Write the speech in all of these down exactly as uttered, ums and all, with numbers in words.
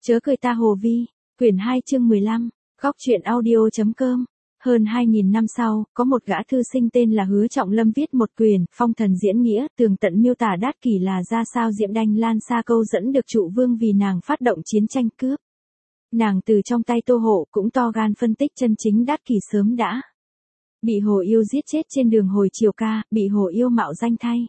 Chớ cười ta Hồ Vi, quyển hai chương mười lăm, góc truyện audio.com. Hơn hai nghìn năm sau, có một gã thư sinh tên là Hứa Trọng Lâm viết một quyển, phong thần diễn nghĩa, tường tận miêu tả Đát Kỷ là ra sao Diệm Đanh Lan Sa Câu dẫn được Trụ Vương vì nàng phát động chiến tranh cướp. Nàng từ trong tay Tô Hộ cũng to gan phân tích chân chính Đát Kỷ sớm đã bị Hồ Yêu giết chết trên đường hồi chiều ca, bị Hồ Yêu mạo danh thay.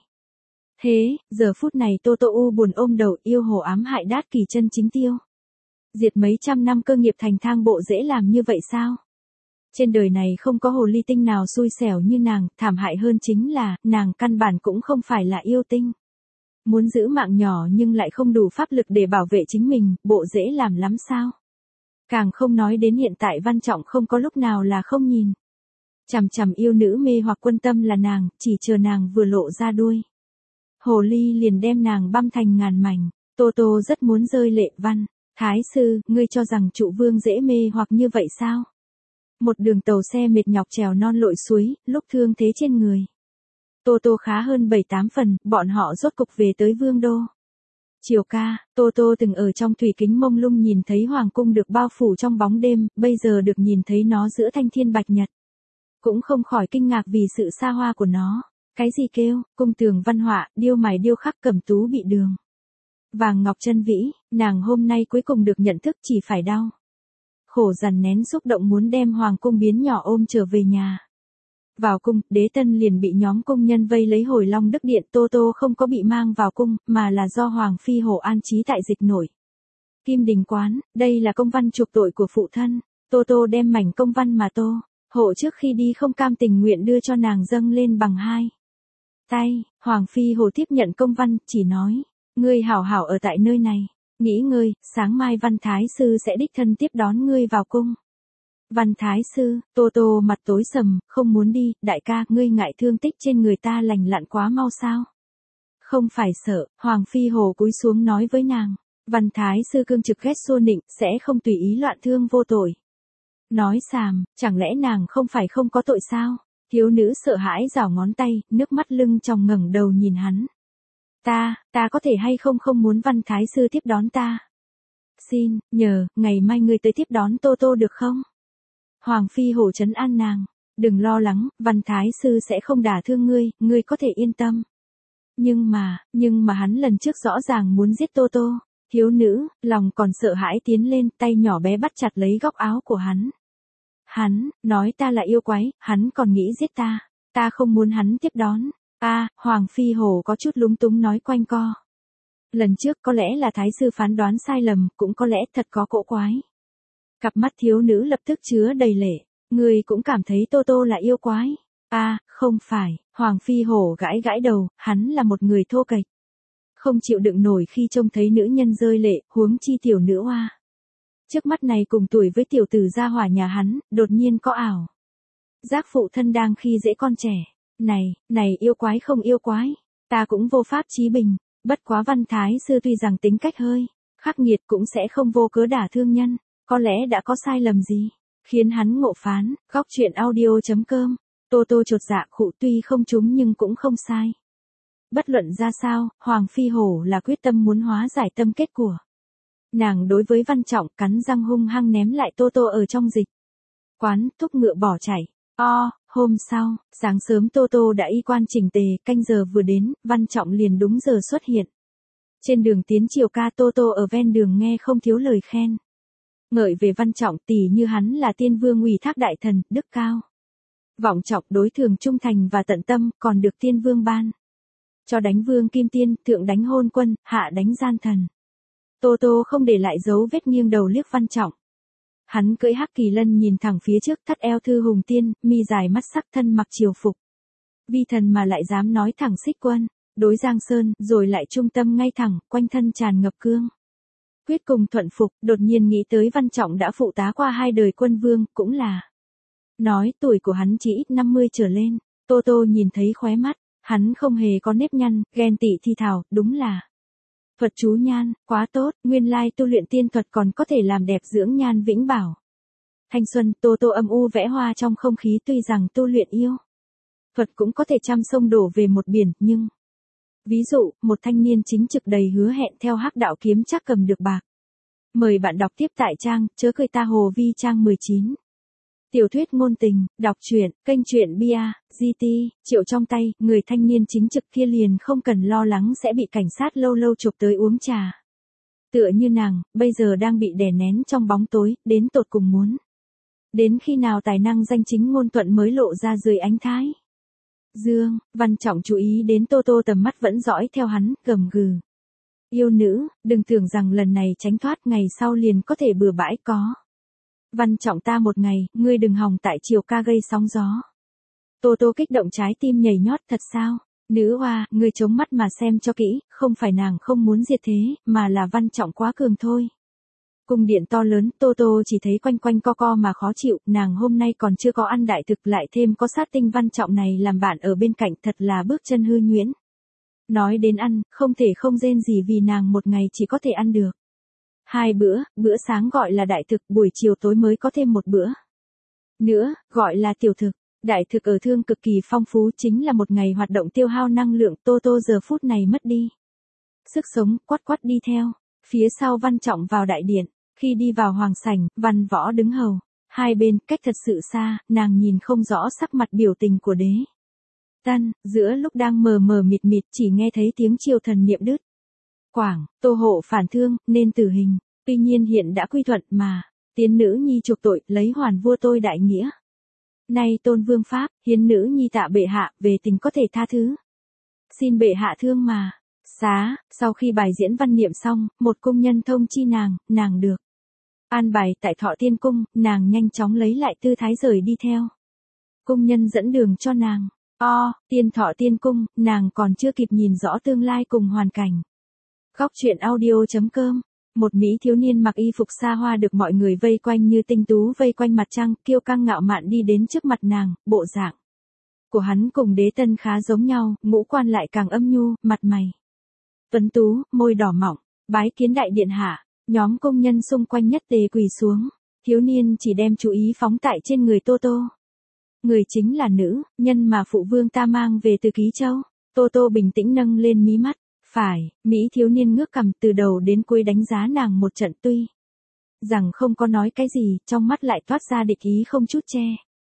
Thế, giờ phút này Tô Tô u buồn ôm đầu, yêu Hồ ám hại Đát Kỷ chân chính tiêu. Diệt mấy trăm năm cơ nghiệp thành thang bộ dễ làm như vậy sao? Trên đời này không có hồ ly tinh nào xui xẻo như nàng, thảm hại hơn chính là, nàng căn bản cũng không phải là yêu tinh. Muốn giữ mạng nhỏ nhưng lại không đủ pháp lực để bảo vệ chính mình, bộ dễ làm lắm sao? Càng không nói đến hiện tại Văn Trọng không có lúc nào là không nhìn. Chằm chằm yêu nữ mê hoặc quân tâm là nàng, chỉ chờ nàng vừa lộ ra đuôi. Hồ ly liền đem nàng băm thành ngàn mảnh, Tô Tô rất muốn rơi lệ. Văn Thái sư, ngươi cho rằng Trụ Vương dễ mê hoặc như vậy sao? Một đường tàu xe mệt nhọc trèo non lội suối, lúc thương thế trên người. Tô Tô khá hơn bảy tám phần, bọn họ rốt cục về tới Vương đô. Chiều ca, Tô Tô từng ở trong thủy kính mông lung nhìn thấy hoàng cung được bao phủ trong bóng đêm, bây giờ được nhìn thấy nó giữa thanh thiên bạch nhật. Cũng không khỏi kinh ngạc vì sự xa hoa của nó. Cái gì kêu, cung tường văn họa, điêu mài điêu khắc cẩm tú bị đường. Vàng ngọc chân vĩ, nàng hôm nay cuối cùng được nhận thức chỉ phải đau khổ dằn nén xúc động muốn đem hoàng cung biến nhỏ ôm trở về nhà. Vào cung, Đế Tân liền bị nhóm công nhân vây lấy hồi Long Đức Điện. Tô Tô không có bị mang vào cung, mà là do Hoàng Phi Hổ an trí tại Dịch Nổi Kim Đình Quán. Đây là công văn chuộc tội của phụ thân. Tô Tô đem mảnh công văn mà Tô Hộ trước khi đi không cam tình nguyện đưa cho nàng dâng lên bằng hai tay. Hoàng Phi Hổ tiếp nhận công văn, chỉ nói, ngươi hảo hảo ở tại nơi này, nghỉ ngơi, sáng mai Văn Thái sư sẽ đích thân tiếp đón ngươi vào cung. Văn Thái sư, Tô Tô mặt tối sầm, không muốn đi. Đại ca, ngươi ngại thương tích trên người ta lành lặn quá mau sao? Không phải sợ. Hoàng Phi Hổ cúi xuống nói với nàng. Văn Thái sư cương trực ghét xô nịnh, sẽ không tùy ý loạn thương vô tội. Nói xàm, chẳng lẽ nàng không phải không có tội sao? Thiếu nữ sợ hãi rảo ngón tay, nước mắt lưng tròng ngẩng đầu nhìn hắn. Ta, ta có thể hay không không muốn Văn Thái sư tiếp đón ta? Xin, nhờ, ngày mai ngươi tới tiếp đón Tô Tô được không? Hoàng Phi Hổ trấn an nàng. Đừng lo lắng, Văn Thái sư sẽ không đả thương ngươi, ngươi có thể yên tâm. Nhưng mà, nhưng mà hắn lần trước rõ ràng muốn giết Tô Tô. Thiếu nữ, lòng còn sợ hãi tiến lên, tay nhỏ bé bắt chặt lấy góc áo của hắn. Hắn, nói ta là yêu quái, hắn còn nghĩ giết ta. Ta không muốn hắn tiếp đón. A, à, Hoàng Phi Hổ có chút lúng túng nói quanh co. Lần trước có lẽ là Thái sư phán đoán sai lầm, cũng có lẽ thật có cỗ quái. Cặp mắt thiếu nữ lập tức chứa đầy lệ. Ngươi cũng cảm thấy Tô Tô là yêu quái. A, à, không phải. Hoàng Phi Hổ gãi gãi đầu, hắn là một người thô kệch. Không chịu đựng nổi khi trông thấy nữ nhân rơi lệ, huống chi tiểu nữ oa. Trước mắt này cùng tuổi với tiểu tử gia hỏa nhà hắn, đột nhiên có ảo giác phụ thân đang khi dễ con trẻ. Này, này yêu quái không yêu quái, ta cũng vô pháp chí bình. Bất quá Văn Thái sư tuy rằng tính cách hơi khắc nghiệt cũng sẽ không vô cớ đả thương nhân. Có lẽ đã có sai lầm gì khiến hắn ngộ phán. Góc truyện audio.com. Tô Tô chột dạ khụ, tuy không trúng nhưng cũng không sai. Bất luận ra sao, Hoàng Phi Hổ là quyết tâm muốn hóa giải tâm kết của nàng đối với Văn Trọng, cắn răng hung hăng ném lại Tô Tô ở trong dịch quán, thúc ngựa bỏ chạy. O, hôm sau, sáng sớm Tô Tô đã y quan chỉnh tề, canh giờ vừa đến, Văn Trọng liền đúng giờ xuất hiện. Trên đường tiến chiều ca, Tô Tô ở ven đường nghe không thiếu lời khen ngợi về Văn Trọng, tỉ như hắn là tiên vương ủy thác đại thần, đức cao vọng trọng, đối thường trung thành và tận tâm, còn được tiên vương ban cho đánh vương kim tiên, thượng đánh hôn quân, hạ đánh gian thần. Tô Tô không để lại dấu vết, nghiêng đầu liếc Văn Trọng. Hắn cưỡi hắc kỳ lân nhìn thẳng phía trước, thắt eo thư hùng tiên, mi dài mắt sắc, thân mặc triều phục vi thần mà lại dám nói thẳng xích quân đối Giang Sơn, rồi lại trung tâm ngay thẳng, quanh thân tràn ngập cương quyết cùng thuận phục. Đột nhiên nghĩ tới Văn Trọng đã phụ tá qua hai đời quân vương, cũng là nói tuổi của hắn chỉ ít năm mươi trở lên. Tô Tô nhìn thấy khóe mắt hắn không hề có nếp nhăn, ghen tị thi thào, đúng là thuật chú nhan, quá tốt, nguyên lai tu luyện tiên thuật còn có thể làm đẹp dưỡng nhan vĩnh bảo thanh xuân. Tô Tô âm u vẽ hoa trong không khí, tuy rằng tu luyện yêu thuật cũng có thể trăm sông đổ về một biển, nhưng ví dụ, một thanh niên chính trực đầy hứa hẹn theo hắc đạo kiếm chắc cầm được bạc, Mời bạn đọc tiếp tại trang Chớ cười ta Hồ Vi trang mười chín. Tiểu thuyết ngôn tình, đọc truyện, kênh truyện bia, giê tê, triệu trong tay, người thanh niên chính trực kia liền không cần lo lắng sẽ bị cảnh sát lâu lâu chụp tới uống trà. Tựa như nàng, bây giờ đang bị đè nén trong bóng tối, đến tột cùng muốn. Đến khi nào tài năng danh chính ngôn thuận mới lộ ra dưới ánh thái. Dương, Văn Trọng chú ý đến Tô Tô tầm mắt vẫn dõi theo hắn, gầm gừ. Yêu nữ, đừng tưởng rằng lần này tránh thoát ngày sau liền có thể bừa bãi có. Văn Trọng ta một ngày, ngươi đừng hòng tại triều ca gây sóng gió. Tô Tô kích động trái tim nhảy nhót thật sao? Nữ hoa, ngươi chống mắt mà xem cho kỹ, không phải nàng không muốn diệt thế, mà là Văn Trọng quá cường thôi. Cung điện to lớn, Tô Tô chỉ thấy quanh quanh co co mà khó chịu, nàng hôm nay còn chưa có ăn đại thực lại thêm có sát tinh Văn Trọng này làm bạn ở bên cạnh thật là bước chân hư nhuyễn. Nói đến ăn, không thể không rên gì vì nàng một ngày chỉ có thể ăn được hai bữa, bữa sáng gọi là đại thực, buổi chiều tối mới có thêm một bữa nữa, gọi là tiểu thực. Đại thực ở thương cực kỳ phong phú, chính là một ngày hoạt động tiêu hao năng lượng. Tô Tô giờ phút này mất đi sức sống, quát quát đi theo phía sau Văn Trọng vào đại điện. Khi đi vào hoàng sảnh, Văn Võ đứng hầu hai bên, cách thật sự xa, nàng nhìn không rõ sắc mặt biểu tình của đế Tân. Giữa lúc đang mờ mờ mịt mịt, chỉ nghe thấy tiếng triều thần niệm đứt quảng, Tô Hộ phản thương, nên tử hình. Tuy nhiên hiện đã quy thuận mà, tiến nữ nhi chuộc tội, lấy hoàn vua tôi đại nghĩa. Nay tôn vương pháp, hiến nữ nhi tạ bệ hạ, về tình có thể tha thứ. Xin bệ hạ thương mà. Xá, sau khi bài diễn văn niệm xong, một cung nhân thông chi nàng, nàng được an bài tại Thọ Tiên Cung, nàng nhanh chóng lấy lại tư thái rời đi theo. Cung nhân dẫn đường cho nàng. O, tiên Thọ Tiên Cung, nàng còn chưa kịp nhìn rõ tương lai cùng hoàn cảnh. Góc truyện audio chấm com. Một mỹ thiếu niên mặc y phục xa hoa được mọi người vây quanh như tinh tú vây quanh mặt trăng, kiêu căng ngạo mạn đi đến trước mặt nàng, bộ dạng của hắn cùng đế tân khá giống nhau, ngũ quan lại càng âm nhu, mặt mày tuấn tú, môi đỏ mọng. Bái kiến đại điện hạ. Nhóm công nhân xung quanh nhất tề quỳ xuống. Thiếu niên chỉ đem chú ý phóng tại trên người Tô Tô. Người chính là nữ nhân mà phụ vương ta mang về từ Ký Châu. Tô Tô bình tĩnh nâng lên mí mắt. Phải, mỹ thiếu niên ngước cằm, từ đầu đến cuối đánh giá nàng một trận, tuy rằng không có nói cái gì, trong mắt lại toát ra địch ý không chút che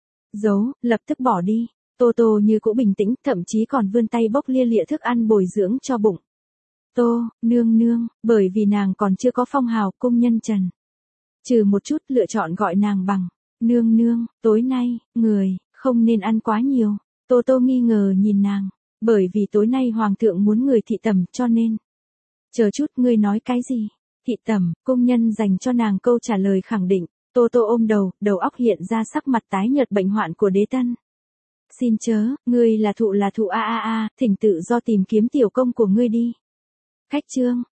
giấu, lập tức bỏ đi. Tô Tô như cũ bình tĩnh, thậm chí còn vươn tay bốc lia lịa thức ăn bồi dưỡng cho bụng. Tô, nương nương, bởi vì nàng còn chưa có phong hào cung nhân trần. Trừ một chút lựa chọn gọi nàng bằng nương nương, tối nay, người, không nên ăn quá nhiều. Tô Tô nghi ngờ nhìn nàng, bởi vì tối nay hoàng thượng muốn người thị tẩm cho nên. Chờ chút, ngươi nói cái gì? Thị tẩm, cung nhân dành cho nàng câu trả lời khẳng định. Tô Tô ôm đầu, đầu óc hiện ra sắc mặt tái nhợt bệnh hoạn của đế tân. Xin chớ, ngươi là thụ là thụ a a a, thỉnh tự do tìm kiếm tiểu công của ngươi đi. Khách trương,